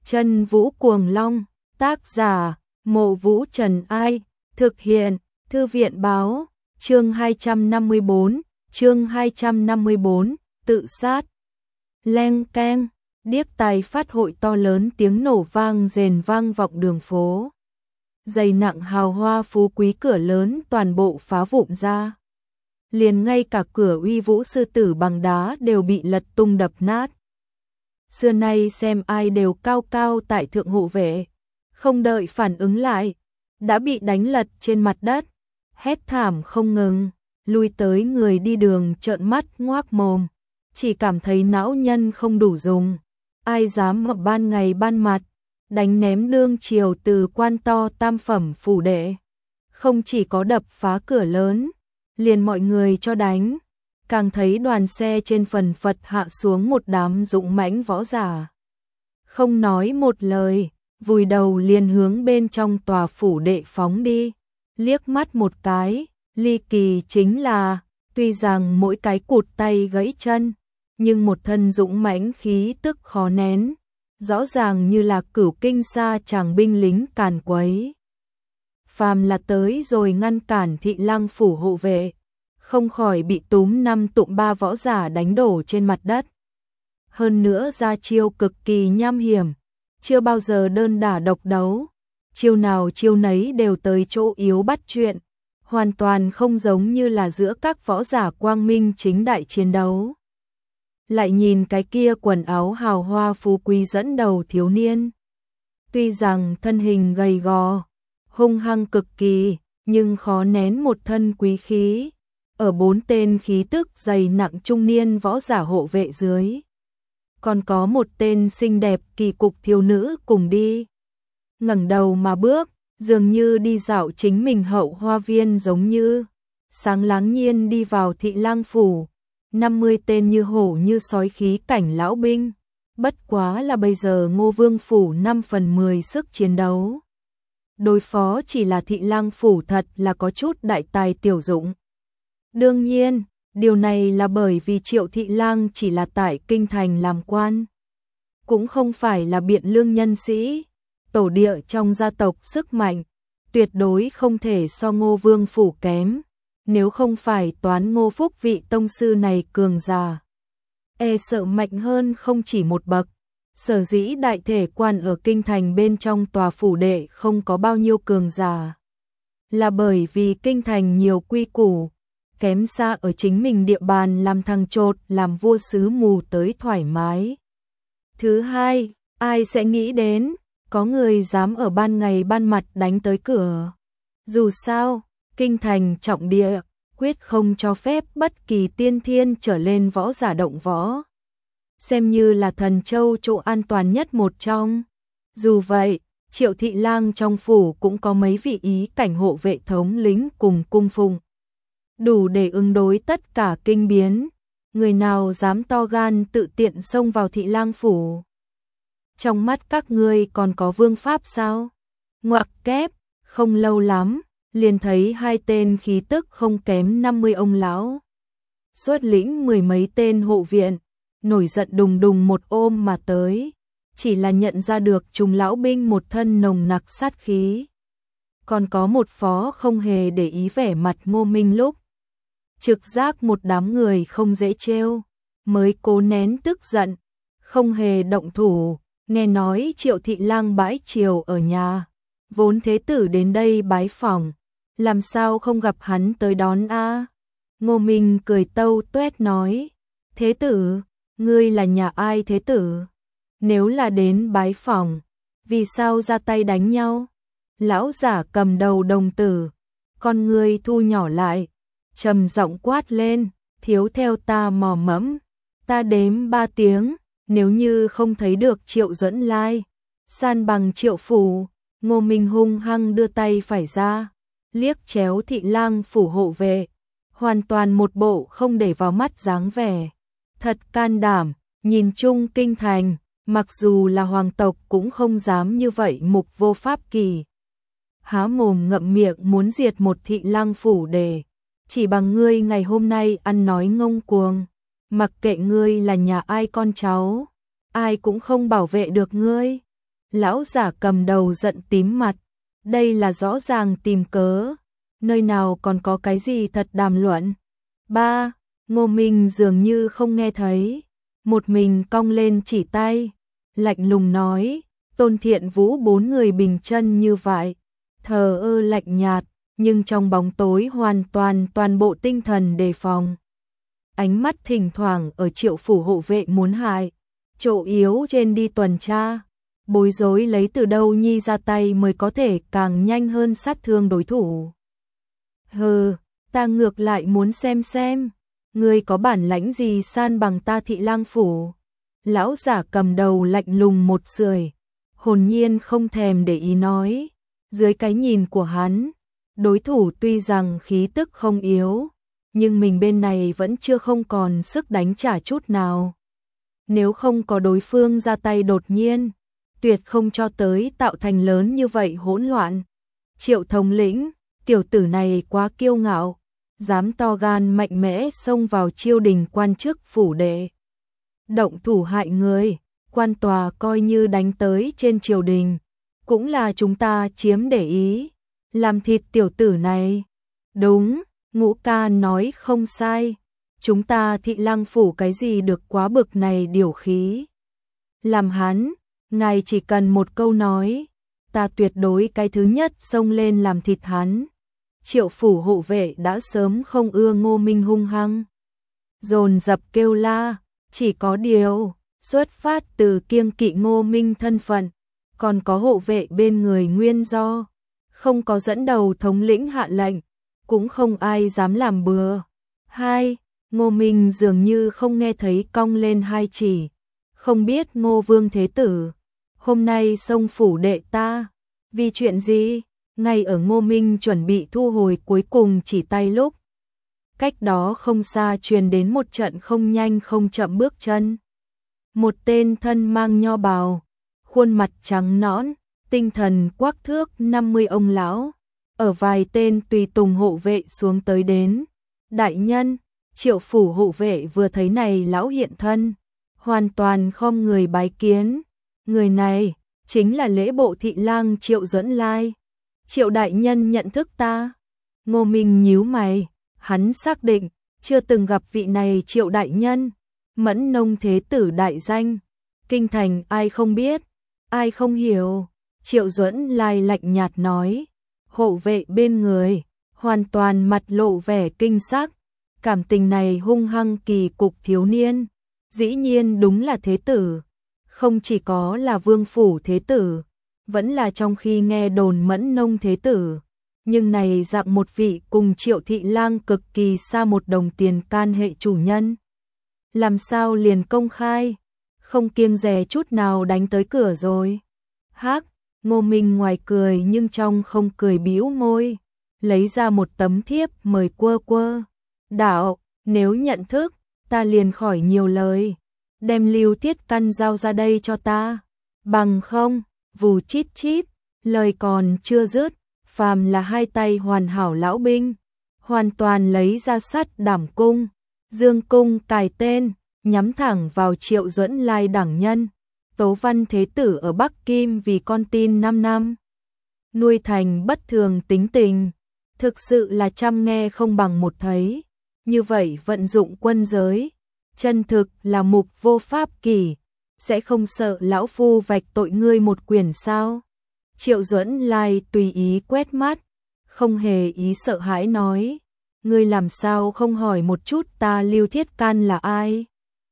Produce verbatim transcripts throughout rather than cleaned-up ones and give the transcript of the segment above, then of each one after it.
Chân Vũ Cuồng Long, tác giả, Mộ Vũ Trần Ai, thực hiện, Thư viện báo, chương hai trăm năm mươi bốn, chương hai trăm năm mươi bốn, tự sát. Leng keng, điếc tai phát hội to lớn tiếng nổ vang rền vang vọng đường phố. Dày nặng hào hoa phú quý cửa lớn toàn bộ phá vụn ra. Liền ngay cả cửa uy vũ sư tử bằng đá đều bị lật tung đập nát. Xưa nay xem ai đều cao cao tại thượng hộ vệ, không đợi phản ứng lại, đã bị đánh lật trên mặt đất, hét thảm không ngừng, lui tới người đi đường trợn mắt ngoác mồm, chỉ cảm thấy não nhân không đủ dùng, ai dám ở ban ngày ban mặt, đánh ném đương triều từ quan to tam phẩm phủ đệ, không chỉ có đập phá cửa lớn, liền mọi người cho đánh. Càng thấy đoàn xe trên phần phật hạ xuống một đám dũng mãnh võ giả. Không nói một lời, vùi đầu liền hướng bên trong tòa phủ đệ phóng đi. Liếc mắt một cái, ly kỳ chính là, tuy rằng mỗi cái cụt tay gãy chân, nhưng một thân dũng mãnh khí tức khó nén, rõ ràng như là cửu kinh sa chàng binh lính càn quấy. Phàm là tới rồi ngăn cản thị lang phủ hộ vệ, không khỏi bị túm năm tụm ba võ giả đánh đổ trên mặt đất. Hơn nữa ra chiêu cực kỳ nham hiểm, chưa bao giờ đơn đả độc đấu, chiêu nào chiêu nấy đều tới chỗ yếu bắt chuyện, hoàn toàn không giống như là giữa các võ giả quang minh chính đại chiến đấu. Lại nhìn cái kia quần áo hào hoa phú quý dẫn đầu thiếu niên. Tuy rằng thân hình gầy gò, hung hăng cực kỳ, nhưng khó nén một thân quý khí. Ở bốn tên khí tức dày nặng trung niên võ giả hộ vệ dưới. Còn có một tên xinh đẹp kỳ cục thiếu nữ cùng đi. Ngẩng đầu mà bước, dường như đi dạo chính mình hậu hoa viên giống như. Sáng láng nhiên đi vào thị lang phủ. năm mươi tên như hổ như sói khí cảnh lão binh. Bất quá là bây giờ Ngô Vương phủ năm phần mười sức chiến đấu. Đối phó chỉ là thị lang phủ thật là có chút đại tài tiểu dụng. Đương nhiên, điều này là bởi vì Triệu Thị Lang chỉ là tại kinh thành làm quan, cũng không phải là biện lương nhân sĩ, tổ địa trong gia tộc sức mạnh, tuyệt đối không thể so Ngô Vương phủ kém, nếu không phải toán Ngô Phúc vị tông sư này cường giả, e sợ mạnh hơn không chỉ một bậc. Sở dĩ đại thể quan ở kinh thành bên trong tòa phủ đệ không có bao nhiêu cường giả, là bởi vì kinh thành nhiều quy củ, kém xa ở chính mình địa bàn làm thằng chột làm vua sứ mù tới thoải mái. Thứ hai, ai sẽ nghĩ đến, có người dám ở ban ngày ban mặt đánh tới cửa. Dù sao, kinh thành trọng địa, quyết không cho phép bất kỳ tiên thiên trở lên võ giả động võ. Xem như là Thần Châu chỗ an toàn nhất một trong. Dù vậy, Triệu Thị Lang trong phủ cũng có mấy vị ý cảnh hộ vệ thống lính cùng cung phụng. Đủ để ứng đối tất cả kinh biến, người nào dám to gan tự tiện xông vào thị lang phủ. Trong mắt các ngươi còn có vương pháp sao? Ngoặc kép, không lâu lắm, liền thấy hai tên khí tức không kém năm mươi ông lão. Xuất lĩnh mười mấy tên hộ viện, nổi giận đùng đùng một ôm mà tới, chỉ là nhận ra được chúng lão binh một thân nồng nặc sát khí. Còn có một phó không hề để ý vẻ mặt Ngô Minh Lúc. Trực giác một đám người không dễ trêu, mới cố nén tức giận, không hề động thủ, nghe nói Triệu Thị Lang bãi triều ở nhà, vốn thế tử đến đây bái phỏng, làm sao không gặp hắn tới đón a? Ngô Minh cười tâu tuét nói, thế tử, ngươi là nhà ai thế tử? Nếu là đến bái phỏng, vì sao ra tay đánh nhau? Lão giả cầm đầu đồng tử, con ngươi thu nhỏ lại, trầm giọng quát lên, thiếu theo ta mò mẫm, ta đếm ba tiếng, nếu như không thấy được Triệu Duẫn Lai, san bằng Triệu phủ. Ngô Minh hung hăng đưa tay phải ra, liếc chéo thị lang phủ hộ vệ, hoàn toàn một bộ không để vào mắt dáng vẻ. Thật can đảm, nhìn chung kinh thành, mặc dù là hoàng tộc cũng không dám như vậy mục vô pháp kỳ. Há mồm ngậm miệng muốn diệt một thị lang phủ để chỉ bằng ngươi ngày hôm nay ăn nói ngông cuồng, mặc kệ ngươi là nhà ai con cháu, ai cũng không bảo vệ được ngươi. Lão giả cầm đầu giận tím mặt, đây là rõ ràng tìm cớ, nơi nào còn có cái gì thật đàm luận. Ba, Ngô Minh dường như không nghe thấy, một mình cong lên chỉ tay, lạnh lùng nói, Tôn Thiện Vũ bốn người bình chân như vậy, thờ ơ lạnh nhạt, nhưng trong bóng tối hoàn toàn toàn bộ tinh thần đề phòng. Ánh mắt thỉnh thoảng ở Triệu phủ hộ vệ muốn hại, chỗ yếu trên đi tuần tra, bối rối lấy từ đâu nhi ra tay mới có thể càng nhanh hơn sát thương đối thủ. Hừ, ta ngược lại muốn xem xem, ngươi có bản lãnh gì san bằng ta Thị Lang phủ. Lão giả cầm đầu lạnh lùng một sưởi, hồn nhiên không thèm để ý nói, dưới cái nhìn của hắn, đối thủ tuy rằng khí tức không yếu, nhưng mình bên này vẫn chưa không còn sức đánh trả chút nào. Nếu không có đối phương ra tay đột nhiên, tuyệt không cho tới tạo thành lớn như vậy hỗn loạn. Triệu thống lĩnh, tiểu tử này quá kiêu ngạo, dám to gan mạnh mẽ xông vào Chiêu đình quan chức phủ đệ. Động thủ hại người, quan tòa coi như đánh tới trên triều đình, cũng là chúng ta chiếm để ý, làm thịt tiểu tử này. Đúng, Ngũ ca nói không sai, chúng ta Thị Lang phủ cái gì được quá bực này điều khí. Làm hắn, ngài chỉ cần một câu nói, ta tuyệt đối cái thứ nhất xông lên làm thịt hắn. Triệu phủ hộ vệ đã sớm không ưa Ngô Minh hung hăng, dồn dập kêu la, chỉ có điều, xuất phát từ kiêng kỵ Ngô Minh thân phận, còn có hộ vệ bên người nguyên do, không có dẫn đầu thống lĩnh hạ lệnh, cũng không ai dám làm bừa. Hai, Ngô Minh dường như không nghe thấy cong lên hai chỉ, không biết Ngô Vương Thế Tử, hôm nay xông phủ đệ ta, vì chuyện gì? Ngay ở Ngô Minh chuẩn bị thu hồi cuối cùng chỉ tay lúc, cách đó không xa truyền đến một trận không nhanh không chậm bước chân. Một tên thân mang nho bào, khuôn mặt trắng nõn, tinh thần quắc thước năm mươi ông lão, ở vài tên tùy tùng hộ vệ xuống tới đến. Đại nhân, Triệu phủ hộ vệ vừa thấy này lão hiện thân, hoàn toàn khom người bái kiến. Người này chính là lễ bộ thị lang Triệu Duẫn Lai. Triệu đại nhân nhận thức ta? Ngô Minh nhíu mày, hắn xác định chưa từng gặp vị này Triệu đại nhân, Mẫn Nông Thế Tử đại danh, kinh thành ai không biết, ai không hiểu. Triệu Duẫn Lai lạnh nhạt nói, hộ vệ bên người hoàn toàn mặt lộ vẻ kinh sắc, cảm tình này hung hăng kỳ cục thiếu niên, dĩ nhiên đúng là Thế Tử, không chỉ có là Vương phủ Thế Tử, vẫn là trong khi nghe đồn Mẫn Nông Thế Tử, nhưng này dạng một vị cùng Triệu thị lang cực kỳ xa một đồng tiền can hệ chủ nhân. Làm sao liền công khai, không kiêng dè chút nào đánh tới cửa rồi. Hắc, Ngô Minh ngoài cười nhưng trong không cười bĩu môi, lấy ra một tấm thiếp mời quơ quơ. Đạo, nếu nhận thức, ta liền khỏi nhiều lời, đem Lưu Thiết Căn giao ra đây cho ta, bằng không, vù chít chít, lời còn chưa dứt, phàm là hai tay hoàn hảo lão binh, hoàn toàn lấy ra sắt đảm cung, dương cung cài tên, nhắm thẳng vào Triệu Duẫn Lai đẳng nhân. Tố Văn Thế Tử ở Bắc Kim vì con tin năm năm, nuôi thành bất thường tính tình, thực sự là trăm nghe không bằng một thấy, như vậy vận dụng quân giới, chân thực là mục vô pháp kỷ, sẽ không sợ lão phu vạch tội ngươi một quyền sao? Triệu Duẫn Lai tùy ý quét mắt, không hề ý sợ hãi nói, ngươi làm sao không hỏi một chút ta Lưu Thiết Can là ai?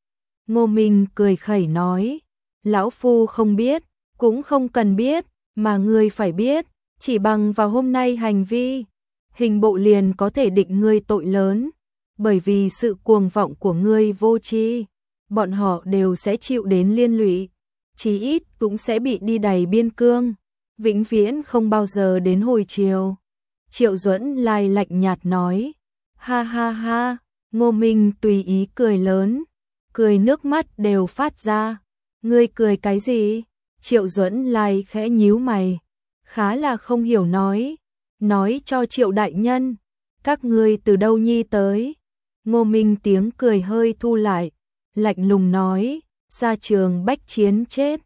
Ngô Minh cười khẩy nói, lão phu không biết, cũng không cần biết, mà ngươi phải biết, chỉ bằng vào hôm nay hành vi, hình bộ liền có thể định ngươi tội lớn, bởi vì sự cuồng vọng của ngươi vô tri, bọn họ đều sẽ chịu đến liên lụy, chí ít cũng sẽ bị đi đày biên cương, vĩnh viễn không bao giờ đến hồi chiều. Triệu Duẫn Lai lạnh nhạt nói, ha ha ha, Ngô Minh tùy ý cười lớn, cười nước mắt đều phát ra. Ngươi cười cái gì? Triệu Duẫn Lai khẽ nhíu mày, khá là không hiểu nói, nói cho Triệu đại nhân, các ngươi từ đâu nhi tới? Ngô Minh tiếng cười hơi thu lại, lạnh lùng nói, ra trường bách chiến chết,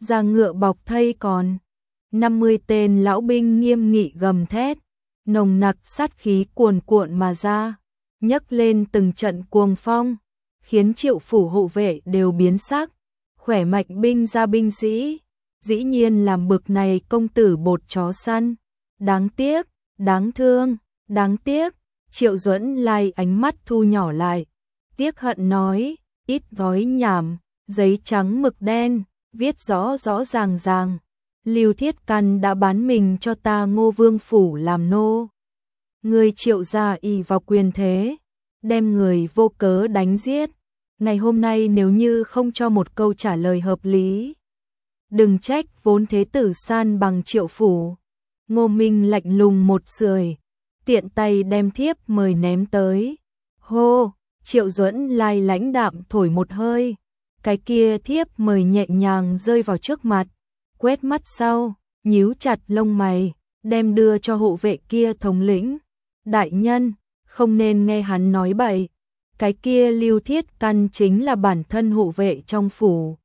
ra ngựa bọc thây còn. năm mươi tên lão binh nghiêm nghị gầm thét, nồng nặc sát khí cuồn cuộn mà ra, nhấc lên từng trận cuồng phong, khiến Triệu phủ hộ vệ đều biến sắc, khỏe mạnh binh ra binh sĩ, dĩ nhiên làm bực này công tử bột chó săn, đáng tiếc, đáng thương, đáng tiếc. Triệu Duẫn Lai ánh mắt thu nhỏ lại, tiếc hận nói, ít gói nhảm, giấy trắng mực đen, viết rõ rõ ràng ràng. Lưu Thiết Căn đã bán mình cho ta Ngô Vương phủ làm nô. Người Triệu gia ỷ vào quyền thế, đem người vô cớ đánh giết. Ngày hôm nay nếu như không cho một câu trả lời hợp lý, đừng trách vốn thế tử san bằng Triệu phủ. Ngô Minh lạnh lùng một sưởi, tiện tay đem thiếp mời ném tới. Hô, Triệu Duẫn Lai lãnh đạm thổi một hơi, cái kia thiếp mời nhẹ nhàng rơi vào trước mặt, quét mắt sau, nhíu chặt lông mày, đem đưa cho hộ vệ kia thống lĩnh. Đại nhân, không nên nghe hắn nói bậy, cái kia Lưu Thiết Căn chính là bản thân hộ vệ trong phủ.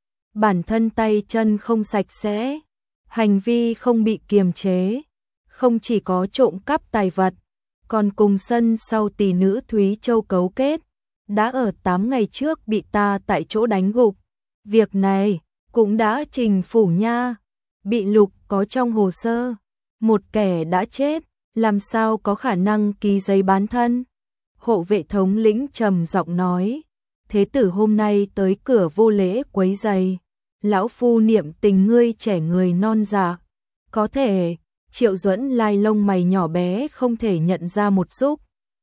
Bản thân tay chân không sạch sẽ, hành vi không bị kiềm chế, không chỉ có trộm cắp tài vật, còn cùng sân sau tỷ nữ Thúy Châu cấu kết, đã ở tám ngày trước bị ta tại chỗ đánh gục. Việc này cũng đã trình phủ nha, bị lục có trong hồ sơ, một kẻ đã chết, làm sao có khả năng ký giấy bán thân. Hộ vệ thống lĩnh trầm giọng nói, thế tử hôm nay tới cửa vô lễ quấy giày, lão phu niệm tình ngươi trẻ người non dạ, có thể. Triệu Duẫn Lai lông mày nhỏ bé không thể nhận ra một xúc.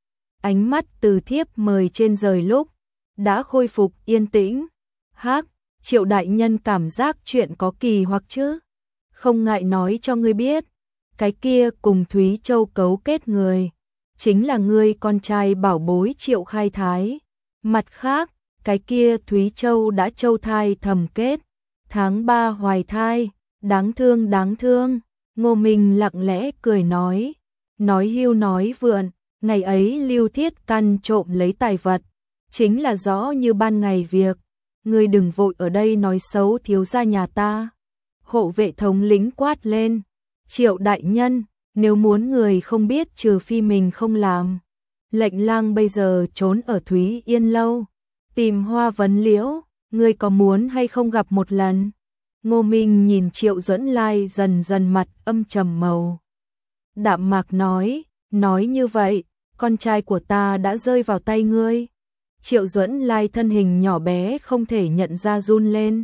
Ánh mắt từ thiếp mời trên rời lúc, đã khôi phục yên tĩnh. Hắc, Triệu đại nhân cảm giác chuyện có kỳ hoặc chứ? Không ngại nói cho ngươi biết, cái kia cùng Thúy Châu cấu kết người, chính là ngươi con trai bảo bối Triệu Khai Thái. Mặt khác, cái kia Thúy Châu đã châu thai thầm kết, tháng ba hoài thai, đáng thương đáng thương. Ngô Minh lặng lẽ cười nói, nói hưu nói vượn, ngày ấy Lưu Thiết Căn trộm lấy tài vật, chính là rõ như ban ngày việc, ngươi đừng vội ở đây nói xấu thiếu gia nhà ta. Hộ vệ thống lĩnh quát lên, Triệu đại nhân, nếu muốn người không biết trừ phi mình không làm. Lệnh lang bây giờ trốn ở Thúy Yên lâu, tìm Hoa Vấn Liễu, ngươi có muốn hay không gặp một lần? Ngô Minh nhìn Triệu Duẫn Lai dần dần mặt âm trầm màu. Đạm mạc nói, nói như vậy, con trai của ta đã rơi vào tay ngươi. Triệu Duẫn Lai thân hình nhỏ bé không thể nhận ra run lên.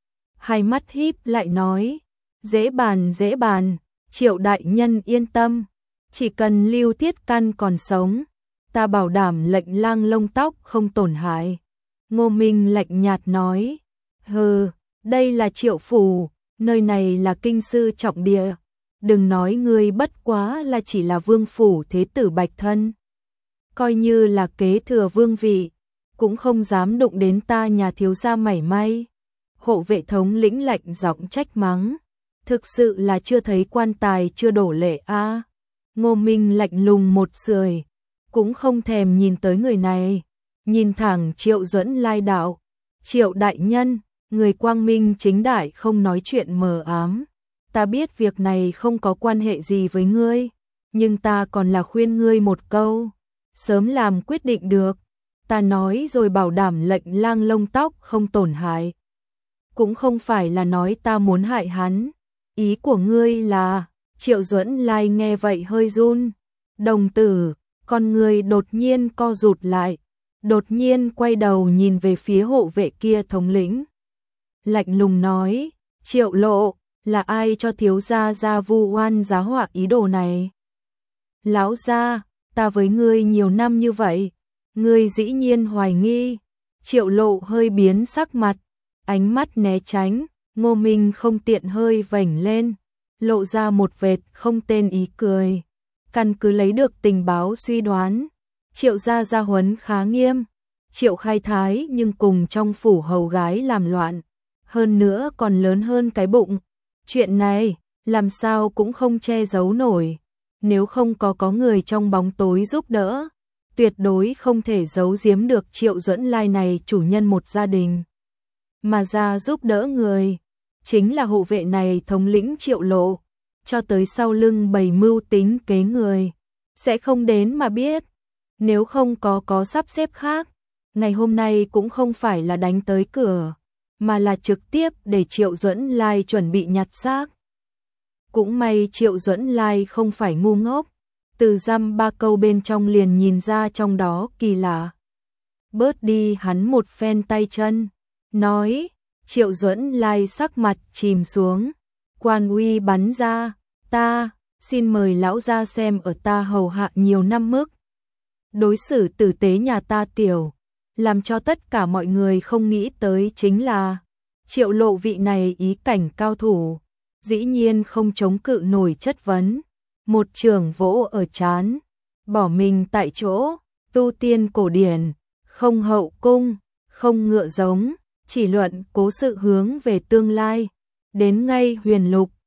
Hai mắt híp lại nói, dễ bàn dễ bàn, Triệu đại nhân yên tâm, chỉ cần Lưu Thiết Căn còn sống, ta bảo đảm lệnh lang lông tóc không tổn hại. Ngô Minh lạnh nhạt nói, hừ, đây là Triệu phủ, nơi này là kinh sư trọng địa, đừng nói ngươi bất quá là chỉ là vương phủ thế tử bạch thân, coi như là kế thừa vương vị, cũng không dám đụng đến ta nhà thiếu gia mảy may. Hộ vệ thống lĩnh lạnh giọng trách mắng, thực sự là chưa thấy quan tài chưa đổ lệ a. À. Ngô Minh lạnh lùng một sưởi, cũng không thèm nhìn tới người này, nhìn thẳng Triệu Duẫn Lai đạo, Triệu đại nhân, người quang minh chính đại không nói chuyện mờ ám, ta biết việc này không có quan hệ gì với ngươi, nhưng ta còn là khuyên ngươi một câu, sớm làm quyết định được, ta nói rồi bảo đảm lệnh lang lông tóc không tổn hại, cũng không phải là nói ta muốn hại hắn, ý của ngươi là. Triệu Duẫn Lai nghe vậy hơi run, đồng tử, con người đột nhiên co rụt lại, đột nhiên quay đầu nhìn về phía hộ vệ kia thống lĩnh. Lạnh lùng nói, Triệu Lộ, là ai cho thiếu gia ra vu oan giá họa ý đồ này? Lão gia, ta với ngươi nhiều năm như vậy, ngươi dĩ nhiên hoài nghi. Triệu Lộ hơi biến sắc mặt, ánh mắt né tránh, Ngô Minh không tiện hơi vểnh lên, lộ ra một vệt không tên ý cười. Căn cứ lấy được tình báo suy đoán, Triệu gia gia huấn khá nghiêm, Triệu Khai Thái nhưng cùng trong phủ hầu gái làm loạn, hơn nữa còn lớn hơn cái bụng. Chuyện này, làm sao cũng không che giấu nổi, nếu không có có người trong bóng tối giúp đỡ, tuyệt đối không thể giấu giếm được Triệu Duẫn Lai này chủ nhân một gia đình. Mà ra giúp đỡ người, chính là hộ vệ này thống lĩnh Triệu Lộ, cho tới sau lưng bày mưu tính kế người, sẽ không đến mà biết, nếu không có có sắp xếp khác, ngày hôm nay cũng không phải là đánh tới cửa, mà là trực tiếp để Triệu Duẫn Lai chuẩn bị nhặt xác. Cũng may Triệu Duẫn Lai không phải ngu ngốc, từ dăm ba câu bên trong liền nhìn ra trong đó kỳ lạ. Bớt đi hắn một phen tay chân, nói, Triệu Duẫn Lai sắc mặt chìm xuống, quan uy bắn ra, ta, xin mời lão gia xem ở ta hầu hạ nhiều năm mức. Đối xử tử tế nhà ta tiểu, làm cho tất cả mọi người không nghĩ tới chính là, Triệu Lộ vị này ý cảnh cao thủ, dĩ nhiên không chống cự nổi chất vấn, một trường vỗ ở trán, bỏ mình tại chỗ, tu tiên cổ điển, không hậu cung, không ngựa giống, chỉ luận cố sự hướng về tương lai, đến ngay huyền lục,